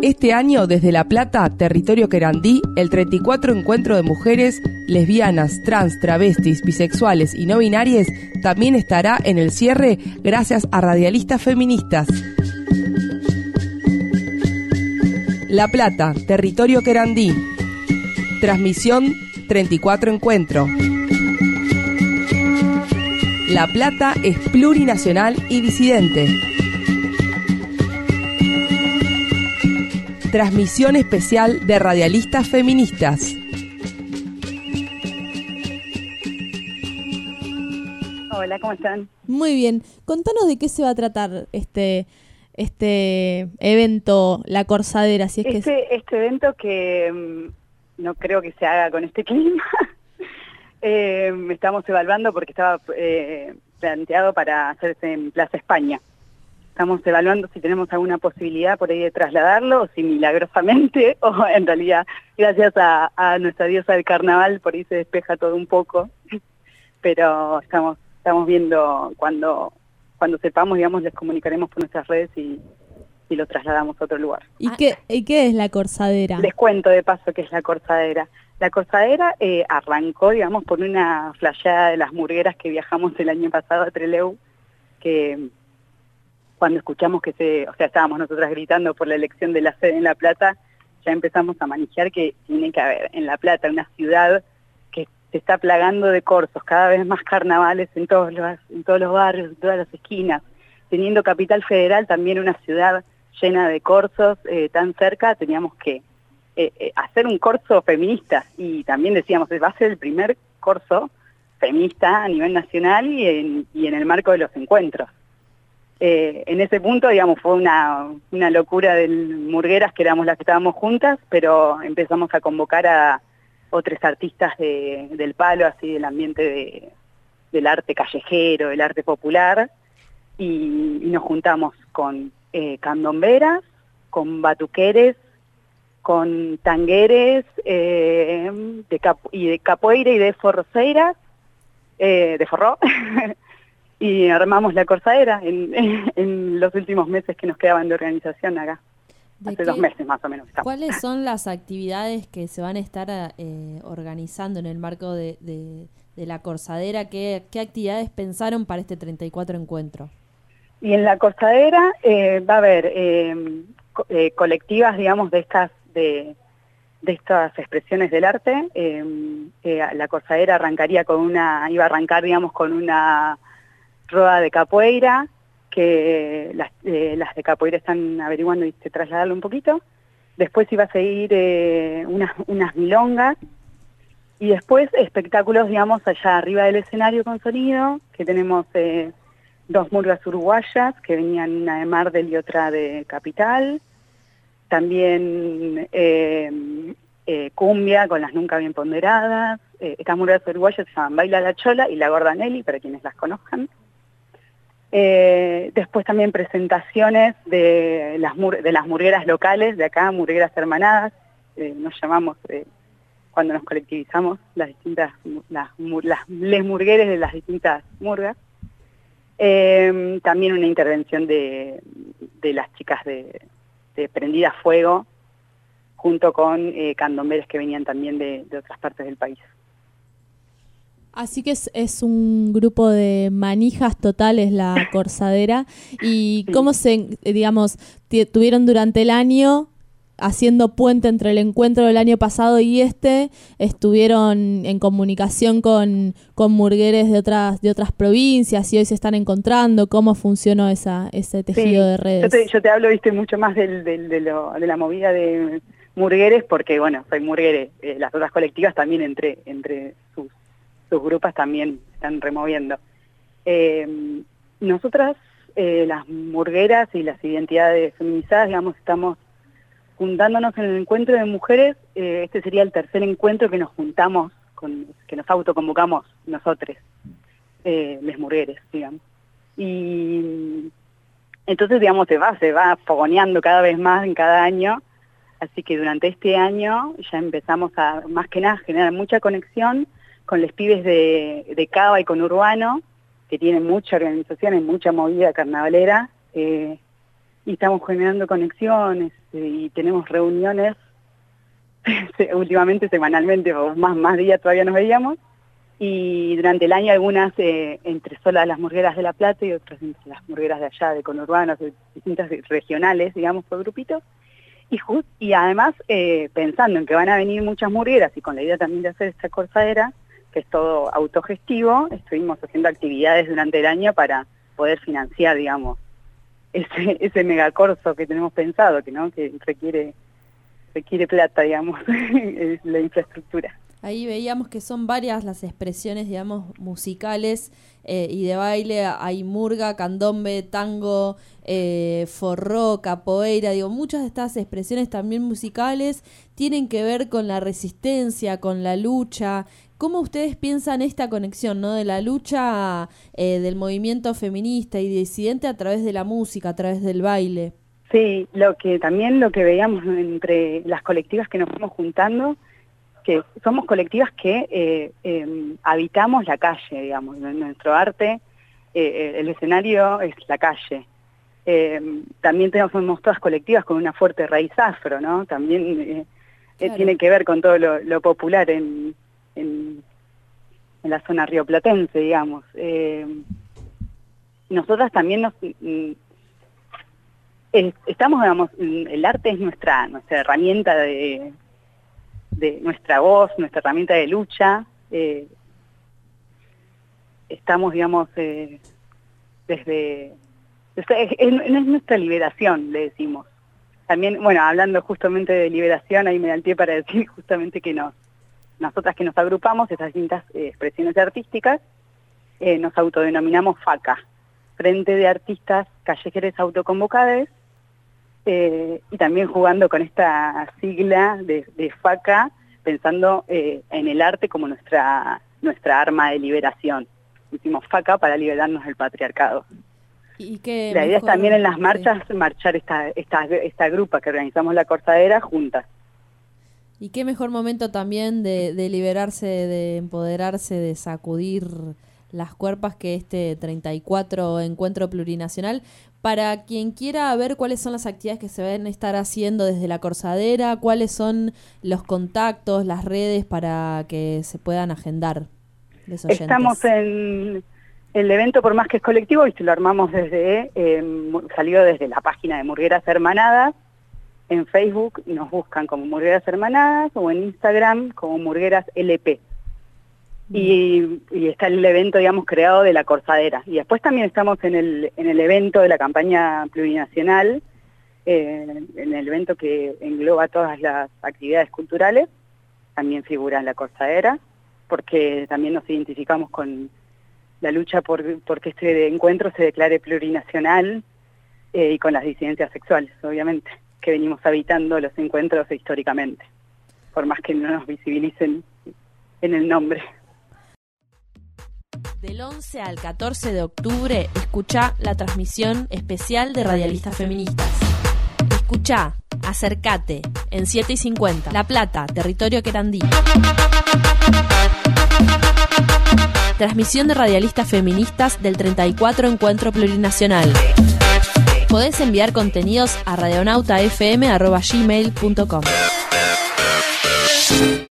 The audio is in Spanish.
Este año, desde La Plata, territorio querandí, el 34 Encuentro de Mujeres Lesbianas, Trans, Travestis, Bisexuales y No Binarias también estará en el cierre gracias a radialistas feministas. La Plata, territorio querandí. Transmisión 34 Encuentro. La Plata es plurinacional y disidente. Transmisión especial de radialistas feministas. Hola, ¿cómo están? Muy bien. Contanos de qué se va a tratar este evento, La Corsadera, si es Este evento que no creo que se haga con este clima. Estamos evaluando porque estaba planteado para hacerse en Plaza España. Estamos evaluando si tenemos alguna posibilidad por ahí de trasladarlo, o si milagrosamente, o en realidad, gracias a nuestra diosa del carnaval, por ahí se despeja todo un poco. Pero estamos viendo cuando sepamos, digamos, les comunicaremos por nuestras redes y lo trasladamos a otro lugar. ¿Y qué es La Corsadera? Les cuento de paso qué es La Corsadera. La Corsadera arrancó, digamos, por una flasheada de las murgueras que viajamos el año pasado a Trelew, que cuando escuchamos estábamos nosotras gritando por la elección de la sede en La Plata, ya empezamos a manejar que tiene que haber en La Plata una ciudad que se está plagando de corsos, cada vez más carnavales en todos los barrios, en todas las esquinas, teniendo Capital Federal también una ciudad llena de corsos tan cerca, teníamos que hacer un corso feminista, y también decíamos, va a ser el primer corso feminista a nivel nacional y en el marco de los encuentros. En ese punto, digamos, fue una locura de murgueras que éramos las que estábamos juntas, pero empezamos a convocar a otros artistas del palo, así del ambiente del arte callejero, del arte popular, y nos juntamos con candomberas, con batuqueres, con tangueres, de capoeira y de forroceiras, de forró, y armamos La Corsadera en los últimos meses que nos quedaban de organización acá. Hace 2 meses más o menos estamos. ¿Cuáles son las actividades que se van a estar organizando en el marco de La Corsadera? ¿Qué actividades pensaron para este 34 encuentro? Y en La Corsadera va a haber colectivas, digamos, de estas expresiones del arte. La Corsadera iba a arrancar, digamos, con una rueda de capoeira, que las de capoeira están averiguando y se trasladarlo un poquito. Después iba a seguir unas milongas, y después espectáculos, digamos, allá arriba del escenario con sonido, que tenemos 2 murgas uruguayas, que venían, una de Mardel y otra de Capital. También cumbia con las Nunca Bien Ponderadas. Estas murgas uruguayas se llaman Baila la Chola y La Gorda Nelly, para quienes las conozcan. Después también presentaciones de las murgueras locales de acá, murgueras hermanadas, nos llamamos cuando nos colectivizamos las les murgueres de las distintas murgas. También una intervención de las chicas de Prendida Fuego, junto con candomberes que venían también de otras partes del país. Así que es un grupo de manijas totales La Corsadera. ¿Y sí, cómo tuvieron durante el año, haciendo puente entre el encuentro del año pasado y estuvieron en comunicación con murgueres de otras provincias, y hoy se están encontrando? ¿Cómo funcionó ese tejido de redes? Yo te hablo, viste, mucho más de la movida de murgueres, porque, bueno, soy murguere. Las otras colectivas también entre sus grupos también están removiendo. Nosotras, las murgueras y las identidades feminizadas, digamos, estamos juntándonos en el encuentro de mujeres. Este sería el tercer encuentro que nos juntamos, que nos autoconvocamos nosotros, les murgueres, digamos. Y entonces, digamos, se va fogoneando cada vez más en cada año. Así que durante este año ya empezamos a, más que nada, generar mucha conexión con los pibes de Cava y con Urbano, que tienen mucha organización y mucha movida carnavalera, y estamos generando conexiones y tenemos reuniones últimamente semanalmente, o más días todavía nos veíamos, y durante el año algunas entre solas las murgueras de La Plata y otras entre las murgueras de allá, de conurbanos, de distintas regionales, digamos, por grupitos, y además pensando en que van a venir muchas murgueras y con la idea también de hacer esta corzadera, que es todo autogestivo, estuvimos haciendo actividades durante el año para poder financiar, digamos, ese megacorso que tenemos pensado, que requiere plata, digamos, la infraestructura. Ahí veíamos que son varias las expresiones, digamos, musicales y de baile. Hay murga, candombe, tango, forró, capoeira. Digo, muchas de estas expresiones también musicales tienen que ver con la resistencia, con la lucha. ¿Cómo ustedes piensan esta conexión, ¿no? De la lucha del movimiento feminista y disidente a través de la música, a través del baile? Sí, lo que veíamos entre las colectivas que nos fuimos juntando, que somos colectivas que habitamos la calle, digamos, nuestro arte, el escenario es la calle. También somos todas colectivas con una fuerte raíz afro, ¿no? También claro. Tiene que ver con todo lo popular en la zona rioplatense, digamos. Nosotras también estamos, digamos, el arte es nuestra herramienta de nuestra voz, nuestra herramienta de lucha. Estamos, digamos, es nuestra liberación, le decimos. También, bueno, hablando justamente de liberación, ahí me da el pie para decir justamente que nosotras que nos agrupamos, esas distintas expresiones artísticas, nos autodenominamos FACA, Frente de Artistas Callejeres Autoconvocadas, y también jugando con esta sigla de FACA, pensando en el arte como nuestra arma de liberación. Hicimos FACA para liberarnos del patriarcado. ¿Y qué la idea es también en las marchas marchar esta grupa que organizamos la corzadera juntas. Y qué mejor momento también de liberarse, de empoderarse, de sacudir las cuerpas que este 34 Encuentro Plurinacional. Para quien quiera ver cuáles son las actividades que se van a estar haciendo desde la corzadera, cuáles son los contactos, las redes para que se puedan agendar los oyentes. Estamos en el evento, por más que es colectivo, y lo armamos salió desde la página de Murgueras Hermanadas. En Facebook nos buscan como Murgueras Hermanadas o en Instagram como Murgueras LP. Y está el evento, digamos, creado de la corzadera. Y después también estamos en el evento de la campaña plurinacional, en el evento que engloba todas las actividades culturales, también figura en la corzadera, porque también nos identificamos con la lucha porque este encuentro se declare plurinacional y con las disidencias sexuales, obviamente, que venimos habitando los encuentros históricamente, por más que no nos visibilicen en el nombre. Del 11 al 14 de octubre, escuchá la transmisión especial de Radialistas Feministas. Escuchá, acércate, en 7:50, La Plata, territorio querandí. Transmisión de Radialistas Feministas del 34 Encuentro Plurinacional. Podés enviar contenidos a radionautafm@gmail.com.